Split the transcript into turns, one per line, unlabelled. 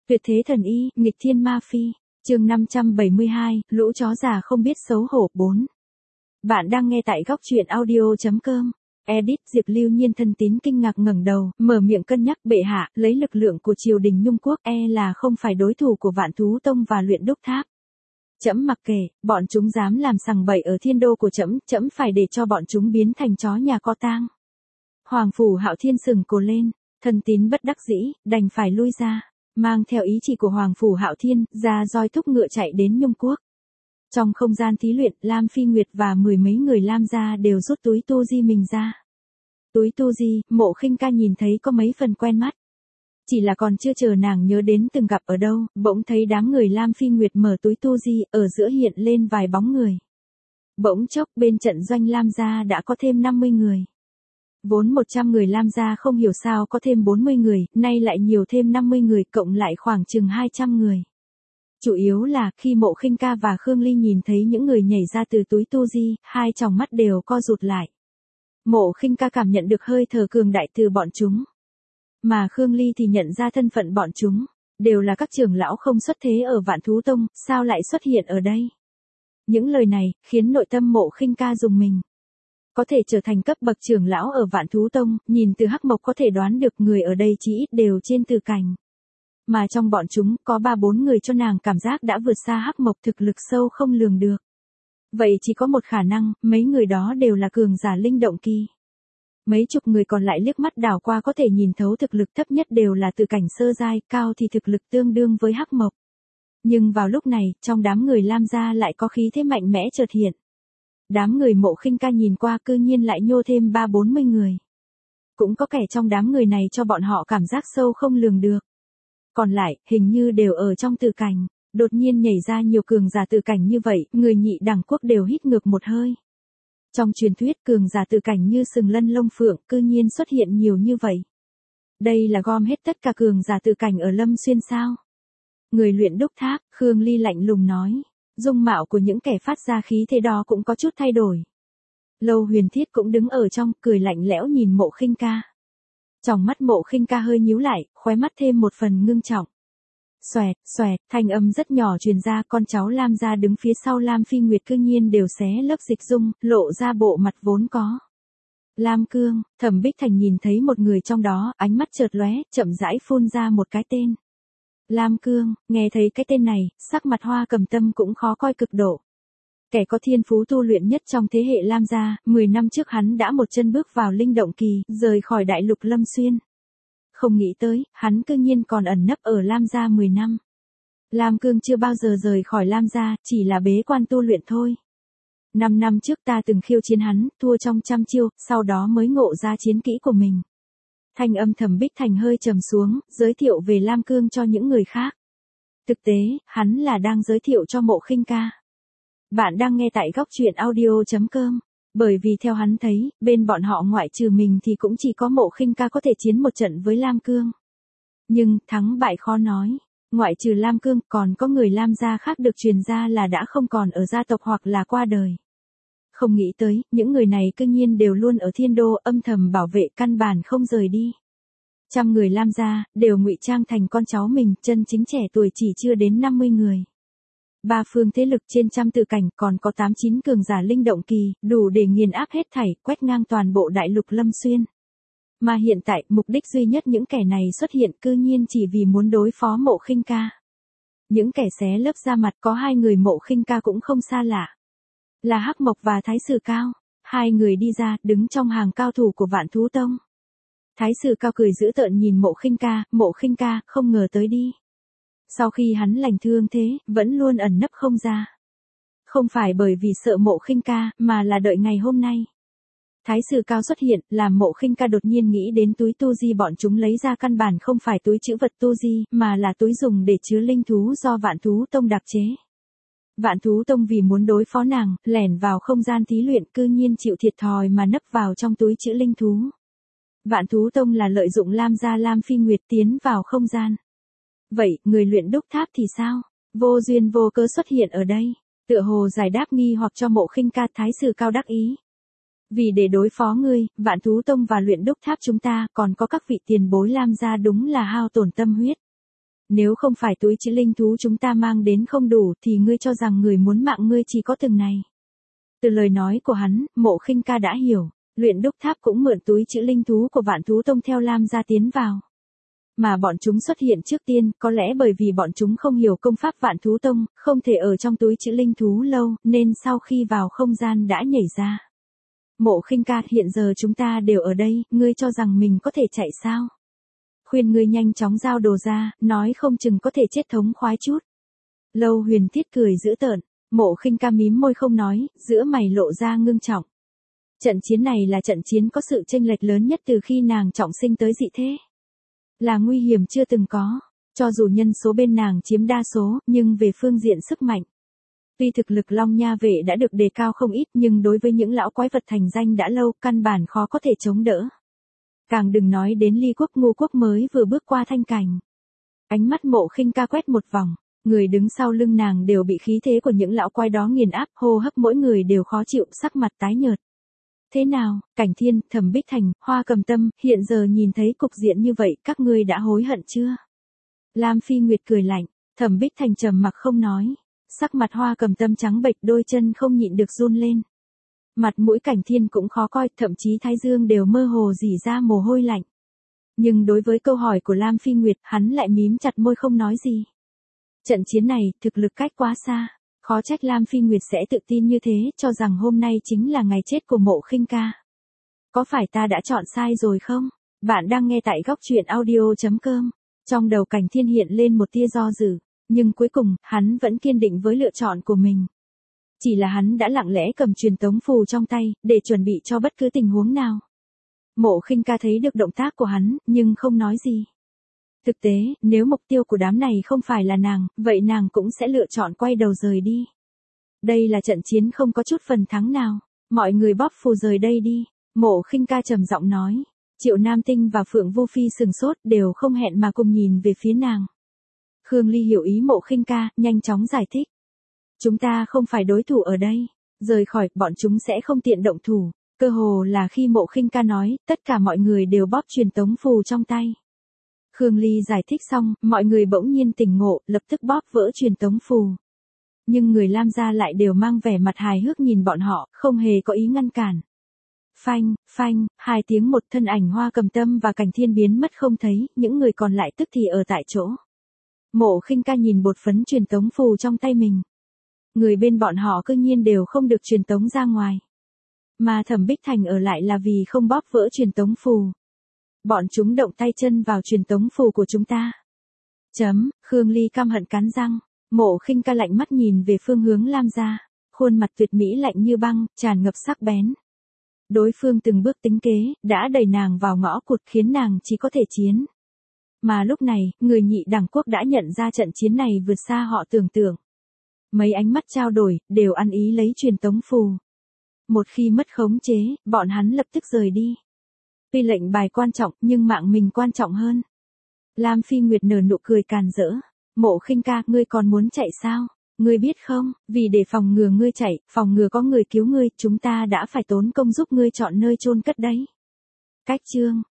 Tuyệt thế thần y, nghịch thiên ma phi. Chương 572, lũ chó già không biết xấu hổ 4. Bạn đang nghe tại góc truyện audio.com. Edit Diệp Lưu Nhiên thân tín kinh ngạc ngẩng đầu, mở miệng cân nhắc bệ hạ, lấy lực lượng của triều đình Nhung quốc là không phải đối thủ của Vạn Thú Tông và Luyện Đúc Tháp. Trẫm mặc kệ, bọn chúng dám làm sằng bậy ở thiên đô của trẫm, trẫm phải để cho bọn chúng biến thành chó nhà có tang. Hoàng phủ Hạo Thiên sừng cổ lên, thân tín bất đắc dĩ, đành phải lui ra. Mang theo ý chỉ của Hoàng phủ Hạo Thiên, ra roi thúc ngựa chạy đến Nhung quốc. Trong không gian thí luyện, Lam Phi Nguyệt và mười mấy người Lam gia đều rút túi tu di mình ra. Túi tu di, Mộ Khinh Ca nhìn thấy có mấy phần quen mắt. Chỉ là còn chưa chờ nàng nhớ đến từng gặp ở đâu, bỗng thấy đám người Lam Phi Nguyệt mở túi tu di, ở giữa hiện lên vài bóng người. Bỗng chốc bên trận doanh Lam gia đã có thêm 50 người. Vốn 100 người Lam gia không hiểu sao có thêm 40 người, nay lại nhiều thêm 50 người, cộng lại khoảng chừng 200 người. Chủ yếu là khi Mộ Khinh Ca và Khương Ly nhìn thấy những người nhảy ra từ túi tu di, hai tròng mắt đều co rụt lại. Mộ Khinh Ca cảm nhận được hơi thở cường đại từ bọn chúng. Mà Khương Ly thì nhận ra thân phận bọn chúng, đều là các trưởng lão không xuất thế ở Vạn Thú Tông, sao lại xuất hiện ở đây? Những lời này, khiến nội tâm Mộ Khinh Ca rùng mình. Có thể trở thành cấp bậc trưởng lão ở Vạn Thú Tông, nhìn từ hắc mộc có thể đoán được người ở đây chỉ ít đều trên từ cảnh. Mà trong bọn chúng, có 3-4 người cho nàng cảm giác đã vượt xa hắc mộc, thực lực sâu không lường được. Vậy chỉ có một khả năng, mấy người đó đều là cường giả linh động kỳ. Mấy chục người còn lại liếc mắt đảo qua có thể nhìn thấu thực lực thấp nhất đều là từ cảnh sơ giai, cao thì thực lực tương đương với hắc mộc. Nhưng vào lúc này, trong đám người Lam gia lại có khí thế mạnh mẽ chợt hiện. Đám người Mộ Khinh Ca nhìn qua cư nhiên lại nhô thêm 30-40 người. Cũng có kẻ trong đám người này cho bọn họ cảm giác sâu không lường được. Còn lại, hình như đều ở trong tử cảnh. Đột nhiên nhảy ra nhiều cường giả tử cảnh như vậy, người nhị đẳng quốc đều hít ngược một hơi. Trong truyền thuyết cường giả tử cảnh như sừng lân lông phượng cư nhiên xuất hiện nhiều như vậy. Đây là gom hết tất cả cường giả tử cảnh ở Lâm Xuyên sao? Người Luyện Đúc Tháp, Khương Ly lạnh lùng nói. Dung mạo của những kẻ phát ra khí thế đó cũng có chút thay đổi. Lâu Huyền Thiết cũng đứng ở trong, cười lạnh lẽo nhìn Mộ Khinh Ca. Trong mắt Mộ Khinh Ca hơi nhíu lại, khóe mắt thêm một phần ngưng trọng. Xoẹt, xoẹt, thanh âm rất nhỏ truyền ra, con cháu Lam gia đứng phía sau Lam Phi Nguyệt cư nhiên đều xé lớp dịch dung, lộ ra bộ mặt vốn có. Lam Cương, Thẩm Bích Thành nhìn thấy một người trong đó, ánh mắt chợt lóe, chậm rãi phun ra một cái tên. Lam Cương, nghe thấy cái tên này, sắc mặt Hoa Cầm Tâm cũng khó coi cực độ. Kẻ có thiên phú tu luyện nhất trong thế hệ Lam gia, 10 năm trước hắn đã một chân bước vào linh động kỳ, rời khỏi đại lục Lâm Xuyên. Không nghĩ tới, hắn cư nhiên còn ẩn nấp ở Lam gia 10 năm. Lam Cương chưa bao giờ rời khỏi Lam gia, chỉ là bế quan tu luyện thôi. 5 năm trước ta từng khiêu chiến hắn, thua trong trăm chiêu, sau đó mới ngộ ra chiến kỹ của mình. Thanh âm Thẩm Bích Thành hơi trầm xuống, giới thiệu về Lam Cương cho những người khác. Thực tế, hắn là đang giới thiệu cho Mộ Khinh Ca. Bạn đang nghe tại góc truyện audio.com. Bởi vì theo hắn thấy, bên bọn họ ngoại trừ mình thì cũng chỉ có Mộ Khinh Ca có thể chiến một trận với Lam Cương. Nhưng, thắng bại khó nói. Ngoại trừ Lam Cương, còn có người Lam gia khác được truyền ra là đã không còn ở gia tộc hoặc là qua đời. Không nghĩ tới, những người này cư nhiên đều luôn ở thiên đô âm thầm bảo vệ căn bản không rời đi. Trăm người Lam gia, đều ngụy trang thành con cháu mình, chân chính trẻ tuổi chỉ chưa đến 50 người. Ba phương thế lực trên trăm tự cảnh còn có 8-9 cường giả linh động kỳ, đủ để nghiền áp hết thảy, quét ngang toàn bộ đại lục Lâm Xuyên. Mà hiện tại, mục đích duy nhất những kẻ này xuất hiện cư nhiên chỉ vì muốn đối phó Mộ Khinh Ca. Những kẻ xé lớp da mặt có 2 người Mộ Khinh Ca cũng không xa lạ. Là Hắc Mộc và Thái Sử Cao. 2 người đi ra, đứng trong hàng cao thủ của Vạn Thú Tông. Thái Sử Cao cười dữ tợn nhìn Mộ Khinh Ca, không ngờ tới đi. Sau khi hắn lành thương thế, vẫn luôn ẩn nấp không ra. Không phải bởi vì sợ Mộ Khinh Ca, mà là đợi ngày hôm nay. Thái Sử Cao xuất hiện, làm Mộ Khinh Ca đột nhiên nghĩ đến túi tu di bọn chúng lấy ra căn bản không phải túi trữ vật tu di, mà là túi dùng để chứa linh thú do Vạn Thú Tông đặc chế. Vạn Thú Tông vì muốn đối phó nàng, lẻn vào không gian thí luyện cư nhiên chịu thiệt thòi mà nấp vào trong túi trữ linh thú. Vạn Thú Tông là lợi dụng Lam gia Lam Phi Nguyệt tiến vào không gian. Vậy, người Luyện Đúc Tháp thì sao? Vô duyên vô cớ xuất hiện ở đây. Tựa hồ giải đáp nghi hoặc cho Mộ Khinh Ca. Thái Sử Cao đắc ý. Vì để đối phó ngươi, Vạn Thú Tông và Luyện Đúc Tháp chúng ta còn có các vị tiền bối Lam gia đúng là hao tổn tâm huyết. Nếu không phải túi chữ linh thú chúng ta mang đến không đủ thì ngươi cho rằng người muốn mạng ngươi chỉ có từng này. Từ lời nói của hắn, Mộ Khinh Ca đã hiểu, luyện đúc tháp cũng mượn túi chữ linh thú của Vạn Thú Tông theo Lam gia tiến vào. Mà bọn chúng xuất hiện trước tiên, có lẽ bởi vì bọn chúng không hiểu công pháp Vạn Thú Tông, không thể ở trong túi chữ linh thú lâu, nên sau khi vào không gian đã nhảy ra. Mộ Khinh Ca, hiện giờ chúng ta đều ở đây, ngươi cho rằng mình có thể chạy sao? Khuyên ngươi nhanh chóng giao đồ ra, nói không chừng có thể chết thống khoái chút. Lâu Huyền Thiết cười dữ tợn, Mộ Khinh Ca mím môi không nói, giữa mày lộ ra ngưng trọng. Trận chiến này là trận chiến có sự chênh lệch lớn nhất từ khi nàng trọng sinh tới dị thế. Là nguy hiểm chưa từng có, cho dù nhân số bên nàng chiếm đa số, nhưng về phương diện sức mạnh. Tuy thực lực Long Nha Vệ đã được đề cao không ít nhưng đối với những lão quái vật thành danh đã lâu, căn bản khó có thể chống đỡ. Càng đừng nói đến Ly Quốc Ngô Quốc mới vừa bước qua thanh cảnh. Ánh mắt Mộ Khinh Ca quét một vòng, người đứng sau lưng nàng đều bị khí thế của những lão quái đó nghiền áp, hô hấp mỗi người đều khó chịu, sắc mặt tái nhợt. Thế nào, Cảnh Thiên, Thẩm Bích Thành, Hoa Cầm Tâm, hiện giờ nhìn thấy cục diện như vậy, các ngươi đã hối hận chưa? Lam Phi Nguyệt cười lạnh, Thẩm Bích Thành trầm mặc không nói, sắc mặt Hoa Cầm Tâm trắng bệch, đôi chân không nhịn được run lên. Mặt mũi Cảnh Thiên cũng khó coi, thậm chí thái dương đều mơ hồ rỉ ra mồ hôi lạnh. Nhưng đối với câu hỏi của Lam Phi Nguyệt, hắn lại mím chặt môi không nói gì. Trận chiến này, thực lực cách quá xa. Khó trách Lam Phi Nguyệt sẽ tự tin như thế, cho rằng hôm nay chính là ngày chết của Mộ Khinh Ca. Có phải ta đã chọn sai rồi không? Bạn đang nghe tại góc truyện audio.com. Trong đầu Cảnh Thiên hiện lên một tia do dự, nhưng cuối cùng, hắn vẫn kiên định với lựa chọn của mình. Chỉ là hắn đã lặng lẽ cầm truyền tống phù trong tay, để chuẩn bị cho bất cứ tình huống nào. Mộ Khinh Ca thấy được động tác của hắn, nhưng không nói gì. Thực tế, nếu mục tiêu của đám này không phải là nàng, vậy nàng cũng sẽ lựa chọn quay đầu rời đi. Đây là trận chiến không có chút phần thắng nào. Mọi người bóp phù rời đây đi. Mộ Khinh Ca trầm giọng nói. Triệu Nam Tinh và Phượng Vô Phi sừng sốt đều không hẹn mà cùng nhìn về phía nàng. Khương Ly hiểu ý Mộ Khinh Ca, nhanh chóng giải thích. Chúng ta không phải đối thủ ở đây. Rời khỏi, bọn chúng sẽ không tiện động thủ. Cơ hồ là khi Mộ Khinh Ca nói, tất cả mọi người đều bóp truyền tống phù trong tay. Khương Ly giải thích xong, mọi người bỗng nhiên tỉnh ngộ, lập tức bóp vỡ truyền tống phù. Nhưng người Lam gia lại đều mang vẻ mặt hài hước nhìn bọn họ, không hề có ý ngăn cản. Phanh, phanh, hai tiếng một thân ảnh Hoa Cầm Tâm và Cảnh Thiên biến mất không thấy, những người còn lại tức thì ở tại chỗ. Mộ Khinh Ca nhìn bột phấn truyền tống phù trong tay mình. Người bên bọn họ cư nhiên đều không được truyền tống ra ngoài. Mà Thẩm Bích Thành ở lại là vì không bóp vỡ truyền tống phù. Bọn chúng động tay chân vào truyền tống phù của chúng ta. Khương Ly căm hận cắn răng. Mộ Khinh Ca lạnh mắt nhìn về phương hướng Lam gia, khuôn mặt tuyệt mỹ lạnh như băng, tràn ngập sắc bén. Đối phương từng bước tính kế, đã đẩy nàng vào ngõ cụt khiến nàng chỉ có thể chiến. Mà lúc này, người Nhị Đẳng Quốc đã nhận ra trận chiến này vượt xa họ tưởng tượng. Mấy ánh mắt trao đổi, đều ăn ý lấy truyền tống phù. Một khi mất khống chế, bọn hắn lập tức rời đi. Tuy lệnh bài quan trọng, nhưng mạng mình quan trọng hơn. Lam Phi Nguyệt nở nụ cười càn rỡ. Mộ Khinh Ca, ngươi còn muốn chạy sao? Ngươi biết không, vì để phòng ngừa ngươi chạy, phòng ngừa có người cứu ngươi, chúng ta đã phải tốn công giúp ngươi chọn nơi chôn cất đấy. Cách chương